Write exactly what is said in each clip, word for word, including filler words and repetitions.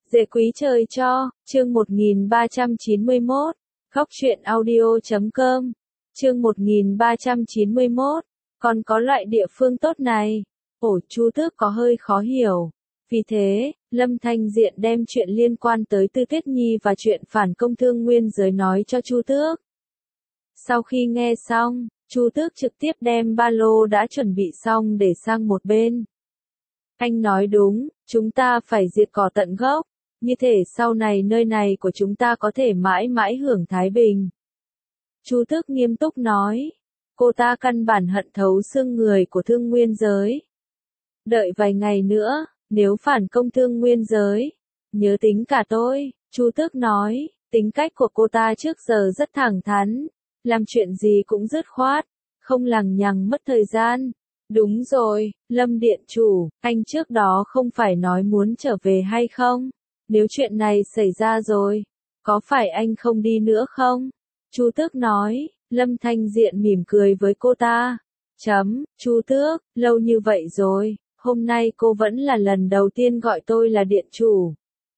Dễ quý trời cho, chương một nghìn ba trăm chín mươi mốt, khóc chuyện audio chấm com, chương một nghìn ba trăm chín mươi mốt, còn có loại địa phương tốt này. Ổ Chu Tước có hơi khó hiểu. Vì thế, Lâm Thanh Diện đem chuyện liên quan tới Tư Tuyết Nhi và chuyện phản công thương nguyên giới nói cho Chu Tước. Sau khi nghe xong, Chu Tước trực tiếp đem ba lô đã chuẩn bị xong để sang một bên. Anh nói đúng, chúng ta phải diệt cỏ tận gốc, như thể sau này nơi này của chúng ta có thể mãi mãi hưởng thái bình. Chu Tước nghiêm túc nói, cô ta căn bản hận thấu xương người của thương nguyên giới. Đợi vài ngày nữa, nếu phản công thương nguyên giới, nhớ tính cả tôi, Chu Tước nói, tính cách của cô ta trước giờ rất thẳng thắn, làm chuyện gì cũng dứt khoát, không lằng nhằng mất thời gian. Đúng rồi, Lâm Điện Chủ, anh trước đó không phải nói muốn trở về hay không? Nếu chuyện này xảy ra rồi, có phải anh không đi nữa không? Chu Tước nói, Lâm Thanh Diện mỉm cười với cô ta. Chấm, Chu Tước, lâu như vậy rồi, hôm nay cô vẫn là lần đầu tiên gọi tôi là Điện Chủ.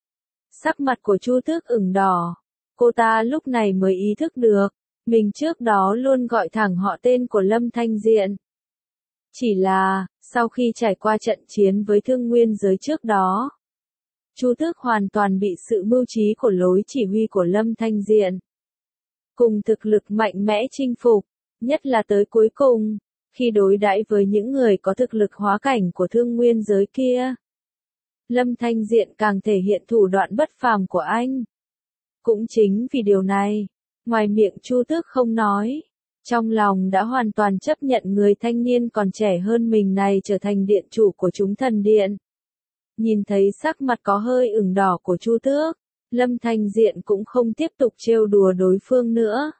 Sắc mặt của Chu Tước ửng đỏ, cô ta lúc này mới ý thức được, mình trước đó luôn gọi thẳng họ tên của Lâm Thanh Diện. Chỉ là, sau khi trải qua trận chiến với thương nguyên giới trước đó, Chu Tước hoàn toàn bị sự mưu trí của lối chỉ huy của Lâm Thanh Diện cùng thực lực mạnh mẽ chinh phục, nhất là tới cuối cùng, khi đối đãi với những người có thực lực hóa cảnh của thương nguyên giới kia. Lâm Thanh Diện càng thể hiện thủ đoạn bất phàm của anh. Cũng chính vì điều này, ngoài miệng Chu Tước không nói, trong lòng đã hoàn toàn chấp nhận người thanh niên còn trẻ hơn mình này trở thành điện chủ của chúng thần điện. Nhìn thấy sắc mặt có hơi ửng đỏ của Chu Tước, Lâm Thanh Diện cũng không tiếp tục trêu đùa đối phương nữa.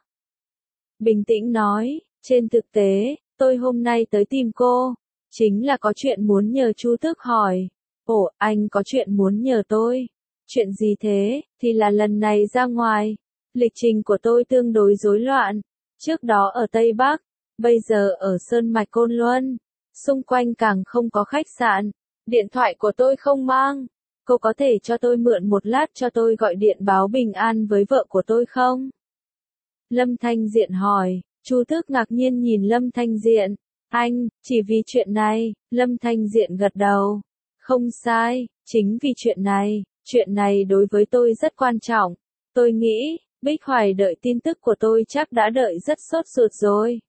Bình tĩnh nói, trên thực tế, tôi hôm nay tới tìm cô, chính là có chuyện muốn nhờ. Chu Tước hỏi, ồ, anh có chuyện muốn nhờ tôi? Chuyện gì thế? Thì là lần này ra ngoài, lịch trình của tôi tương đối rối loạn. Trước đó ở Tây Bắc, bây giờ ở Sơn Mạch Côn Luân, xung quanh càng không có khách sạn, điện thoại của tôi không mang, cô có thể cho tôi mượn một lát cho tôi gọi điện báo bình an với vợ của tôi không? Lâm Thanh Diện hỏi. Chu Tước ngạc nhiên nhìn Lâm Thanh Diện, anh, chỉ vì chuyện này. Lâm Thanh Diện gật đầu, không sai, chính vì chuyện này, chuyện này đối với tôi rất quan trọng, tôi nghĩ, Bích Hoài đợi tin tức của tôi chắc đã đợi rất sốt ruột rồi.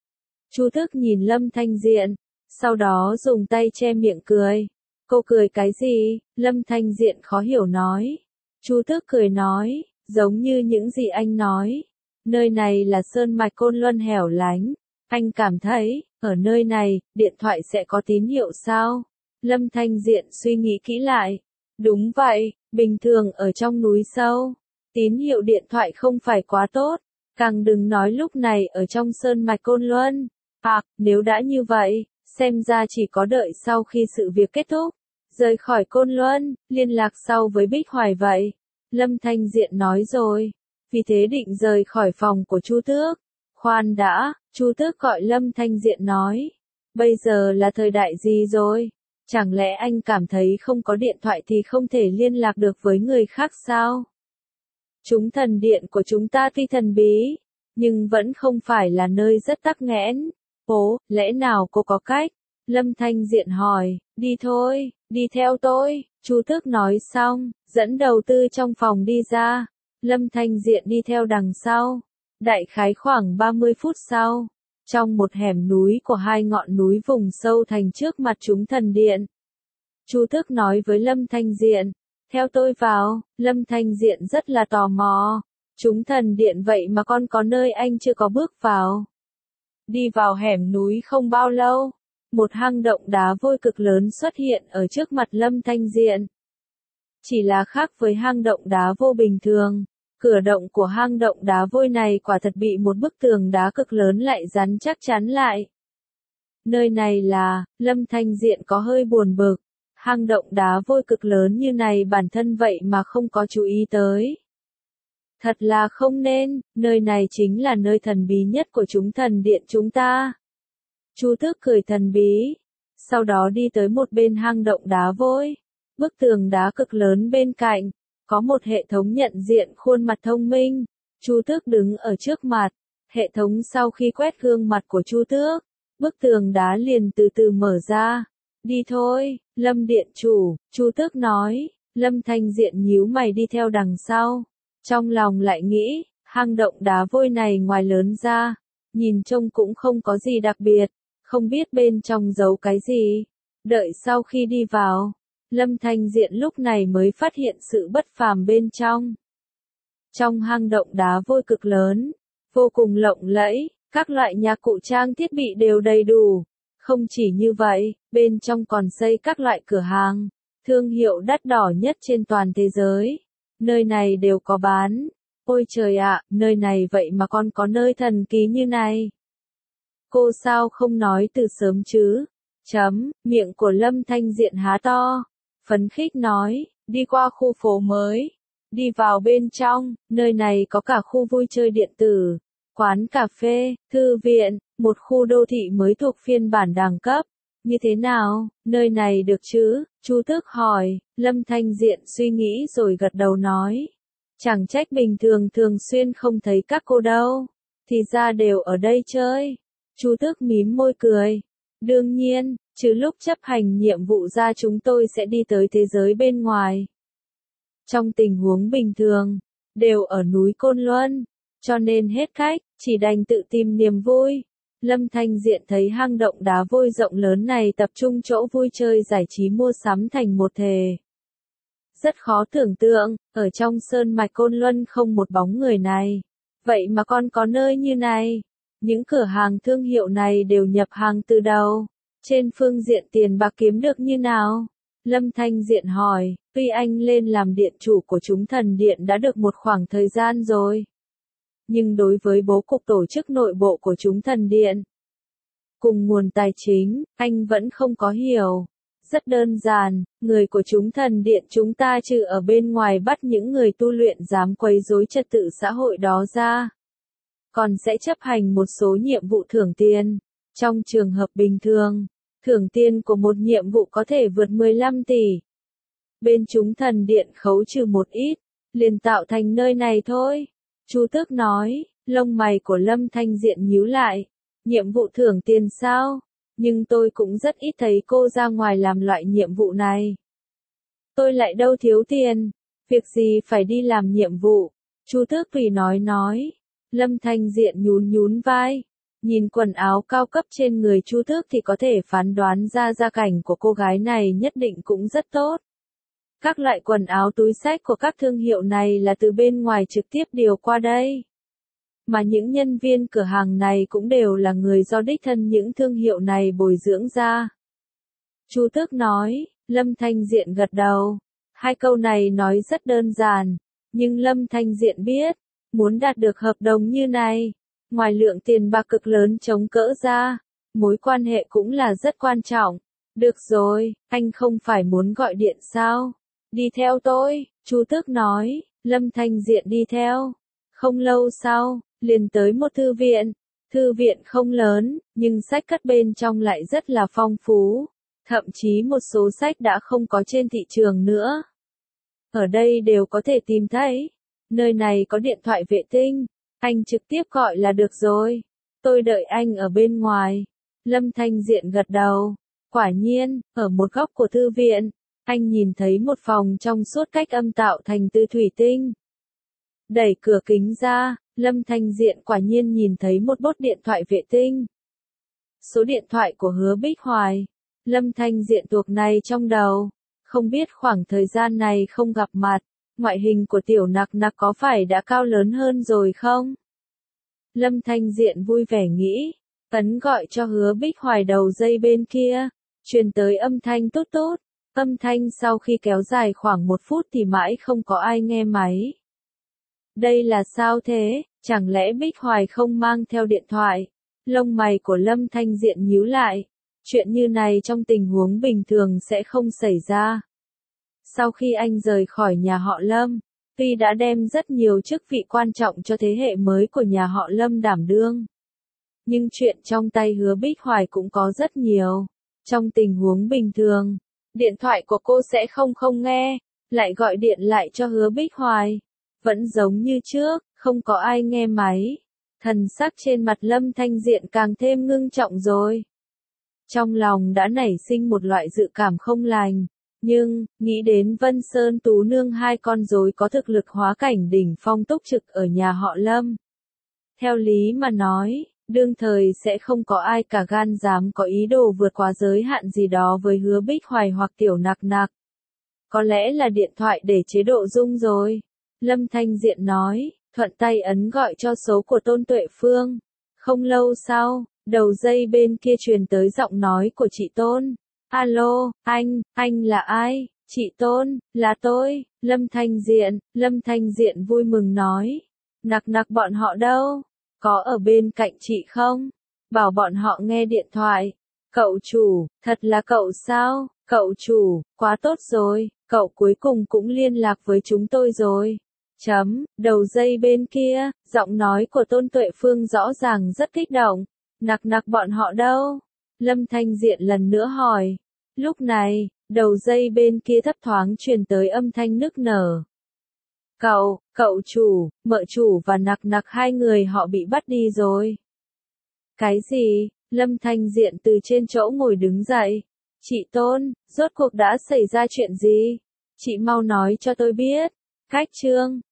Chu Tước nhìn Lâm Thanh Diện, sau đó dùng tay che miệng cười. Cô cười cái gì? Lâm Thanh Diện khó hiểu nói. Chu Tước cười nói, giống như những gì anh nói. Nơi này là Sơn Mạch Côn Luân hẻo lánh. Anh cảm thấy, ở nơi này, điện thoại sẽ có tín hiệu sao? Lâm Thanh Diện suy nghĩ kỹ lại. Đúng vậy, bình thường ở trong núi sâu, tín hiệu điện thoại không phải quá tốt, càng đừng nói lúc này ở trong Sơn Mạch Côn Luân. À, nếu đã như vậy, xem ra chỉ có đợi sau khi sự việc kết thúc, rời khỏi Côn Luân, liên lạc sau với Bích Hoài vậy. Lâm Thanh Diện nói rồi, vì thế định rời khỏi phòng của Chu Tước. Khoan đã, Chu Tước gọi Lâm Thanh Diện nói, bây giờ là thời đại gì rồi? Chẳng lẽ anh cảm thấy không có điện thoại thì không thể liên lạc được với người khác sao? Chúng thần điện của chúng ta tuy thần bí, nhưng vẫn không phải là nơi rất tắc nghẽn. Ồ, lẽ nào cô có cách? Lâm Thanh Diện hỏi, đi thôi, đi theo tôi. Chu Tước nói xong, dẫn đầu tư trong phòng đi ra. Lâm Thanh Diện đi theo đằng sau. Đại khái khoảng ba mươi phút sau, trong một hẻm núi của hai ngọn núi vùng sâu thành trước mặt chúng thần điện, Chu Tước nói với Lâm Thanh Diện, theo tôi vào. Lâm Thanh Diện rất là tò mò, chúng thần điện vậy mà con có nơi anh chưa có bước vào. Đi vào hẻm núi không bao lâu, một hang động đá vôi cực lớn xuất hiện ở trước mặt Lâm Thanh Diện. Chỉ là khác với hang động đá vô bình thường, cửa động của hang động đá vôi này quả thật bị một bức tường đá cực lớn lại rắn chắc chắn lại. Nơi này là, Lâm Thanh Diện có hơi buồn bực, hang động đá vôi cực lớn như này bản thân vậy mà không có chú ý tới. Thật là không nên, nơi này chính là nơi thần bí nhất của chúng thần điện chúng ta. Chu Tước cười thần bí, sau đó đi tới một bên hang động đá vôi. Bức tường đá cực lớn bên cạnh, có một hệ thống nhận diện khuôn mặt thông minh. Chu Tước đứng ở trước mặt, hệ thống sau khi quét gương mặt của Chu Tước, bức tường đá liền từ từ mở ra. Đi thôi, Lâm Điện Chủ, Chu Tước nói. Lâm Thanh Diện nhíu mày đi theo đằng sau. Trong lòng lại nghĩ, hang động đá vôi này ngoài lớn ra, nhìn trông cũng không có gì đặc biệt, không biết bên trong giấu cái gì. Đợi sau khi đi vào, Lâm Thanh Diện lúc này mới phát hiện sự bất phàm bên trong. Trong hang động đá vôi cực lớn, vô cùng lộng lẫy, các loại nhà cụ trang thiết bị đều đầy đủ. Không chỉ như vậy, bên trong còn xây các loại cửa hàng, thương hiệu đắt đỏ nhất trên toàn thế giới. Nơi này đều có bán. Ôi trời ạ, nơi này vậy mà còn có nơi thần kỳ như này. Cô sao không nói từ sớm chứ? Chấm, miệng của Lâm Thanh Diện há to. Phấn khích nói, đi qua khu phố mới. Đi vào bên trong, nơi này có cả khu vui chơi điện tử, quán cà phê, thư viện, một khu đô thị mới thuộc phiên bản đẳng cấp. Như thế nào, nơi này được chứ? Chu Tước hỏi. Lâm Thanh Diện suy nghĩ rồi gật đầu nói. Chẳng trách bình thường thường xuyên không thấy các cô đâu. Thì ra đều ở đây chơi. Chu Tước mím môi cười. Đương nhiên, trừ lúc chấp hành nhiệm vụ ra chúng tôi sẽ đi tới thế giới bên ngoài. Trong tình huống bình thường, đều ở núi Côn Luân, cho nên hết cách, chỉ đành tự tìm niềm vui. Lâm Thanh Diện thấy hang động đá vôi rộng lớn này tập trung chỗ vui chơi giải trí mua sắm thành một thể. Rất khó tưởng tượng, ở trong sơn mạch Côn Luân không một bóng người này. Vậy mà còn có nơi như này. Những cửa hàng thương hiệu này đều nhập hàng từ đầu. Trên phương diện tiền bạc kiếm được như nào? Lâm Thanh Diện hỏi, tuy anh lên làm điện chủ của chúng thần điện đã được một khoảng thời gian rồi. Nhưng đối với bố cục tổ chức nội bộ của chúng thần điện, cùng nguồn tài chính, anh vẫn không có hiểu. Rất đơn giản, người của chúng thần điện chúng ta trừ ở bên ngoài bắt những người tu luyện dám quấy rối trật tự xã hội đó ra, còn sẽ chấp hành một số nhiệm vụ thưởng tiền. Trong trường hợp bình thường, thưởng tiền của một nhiệm vụ có thể vượt mười lăm tỷ. Bên chúng thần điện khấu trừ một ít, liền tạo thành nơi này thôi. Chu Tước nói, lông mày của Lâm Thanh Diện nhíu lại. Nhiệm vụ thưởng tiền sao? Nhưng tôi cũng rất ít thấy cô ra ngoài làm loại nhiệm vụ này. Tôi lại đâu thiếu tiền, việc gì phải đi làm nhiệm vụ? Chu Tước tùy nói nói. Lâm Thanh Diện nhún nhún vai. Nhìn quần áo cao cấp trên người Chu Tước thì có thể phán đoán ra gia cảnh của cô gái này nhất định cũng rất tốt. Các loại quần áo túi xách của các thương hiệu này là từ bên ngoài trực tiếp điều qua đây. Mà những nhân viên cửa hàng này cũng đều là người do đích thân những thương hiệu này bồi dưỡng ra. Chu Tước nói. Lâm Thanh Diện gật đầu. Hai câu này nói rất đơn giản, nhưng Lâm Thanh Diện biết, muốn đạt được hợp đồng như này, ngoài lượng tiền bạc cực lớn chống cỡ ra, mối quan hệ cũng là rất quan trọng. Được rồi, anh không phải muốn gọi điện sao? Đi theo tôi, Chu Tước nói. Lâm Thanh Diện đi theo. Không lâu sau, liền tới một thư viện. Thư viện không lớn, nhưng sách cất bên trong lại rất là phong phú. Thậm chí một số sách đã không có trên thị trường nữa. Ở đây đều có thể tìm thấy. Nơi này có điện thoại vệ tinh, anh trực tiếp gọi là được rồi. Tôi đợi anh ở bên ngoài. Lâm Thanh Diện gật đầu. Quả nhiên, ở một góc của thư viện, anh nhìn thấy một phòng trong suốt cách âm tạo thành từ thủy tinh. Đẩy cửa kính ra, Lâm Thanh Diện quả nhiên nhìn thấy một bốt điện thoại vệ tinh. Số điện thoại của Hứa Bích Hoài. Lâm Thanh Diện thuộc này trong đầu. Không biết khoảng thời gian này không gặp mặt, ngoại hình của tiểu nặc nặc có phải đã cao lớn hơn rồi không? Lâm Thanh Diện vui vẻ nghĩ, ấn gọi cho Hứa Bích Hoài đầu dây bên kia, truyền tới âm thanh tốt tốt. Âm thanh sau khi kéo dài khoảng một phút thì mãi không có ai nghe máy. Đây là sao thế, chẳng lẽ Bích Hoài không mang theo điện thoại? Lông mày của Lâm Thanh Diện nhíu lại. Chuyện như này trong tình huống bình thường sẽ không xảy ra. Sau khi anh rời khỏi nhà họ Lâm, tuy đã đem rất nhiều chức vị quan trọng cho thế hệ mới của nhà họ Lâm đảm đương, nhưng chuyện trong tay Hứa Bích Hoài cũng có rất nhiều. Trong tình huống bình thường, Điện thoại của cô sẽ không không nghe, lại gọi điện lại cho Hứa Bích Hoài. Vẫn giống như trước, không có ai nghe máy. Thần sắc trên mặt Lâm Thanh Diện càng thêm ngưng trọng rồi. Trong lòng đã nảy sinh một loại dự cảm không lành. Nhưng, nghĩ đến Vân Sơn Tú Nương hai con rối có thực lực hóa cảnh đỉnh phong túc trực ở nhà họ Lâm. Theo lý mà nói, đương thời sẽ không có ai cả gan dám có ý đồ vượt quá giới hạn gì đó với Hứa Bích Hoài hoặc Tiểu Nặc Nặc. Có lẽ là điện thoại để chế độ rung rồi. Lâm Thanh Diện nói, thuận tay ấn gọi cho số của Tôn Tuệ Phương. Không lâu sau, đầu dây bên kia truyền tới giọng nói của chị Tôn. Alo, anh, anh là ai? Chị Tôn, là tôi, Lâm Thanh Diện. Lâm Thanh Diện vui mừng nói. Nặc Nặc bọn họ đâu? Có ở bên cạnh chị không? Bảo bọn họ nghe điện thoại. Cậu chủ, thật là cậu sao? Cậu chủ, quá tốt rồi, cậu cuối cùng cũng liên lạc với chúng tôi rồi. Chấm, đầu dây bên kia, giọng nói của Tôn Tuệ Phương rõ ràng rất kích động. Nặc Nặc bọn họ đâu? Lâm Thanh Diện lần nữa hỏi. Lúc này, đầu dây bên kia thấp thoáng truyền tới âm thanh nức nở. Cậu, cậu chủ, mợ chủ và Nặc Nặc hai người họ bị bắt đi rồi. Cái gì? Lâm Thanh Diện từ trên chỗ ngồi đứng dậy. Chị Tôn, rốt cuộc đã xảy ra chuyện gì? Chị mau nói cho tôi biết. Khách trương,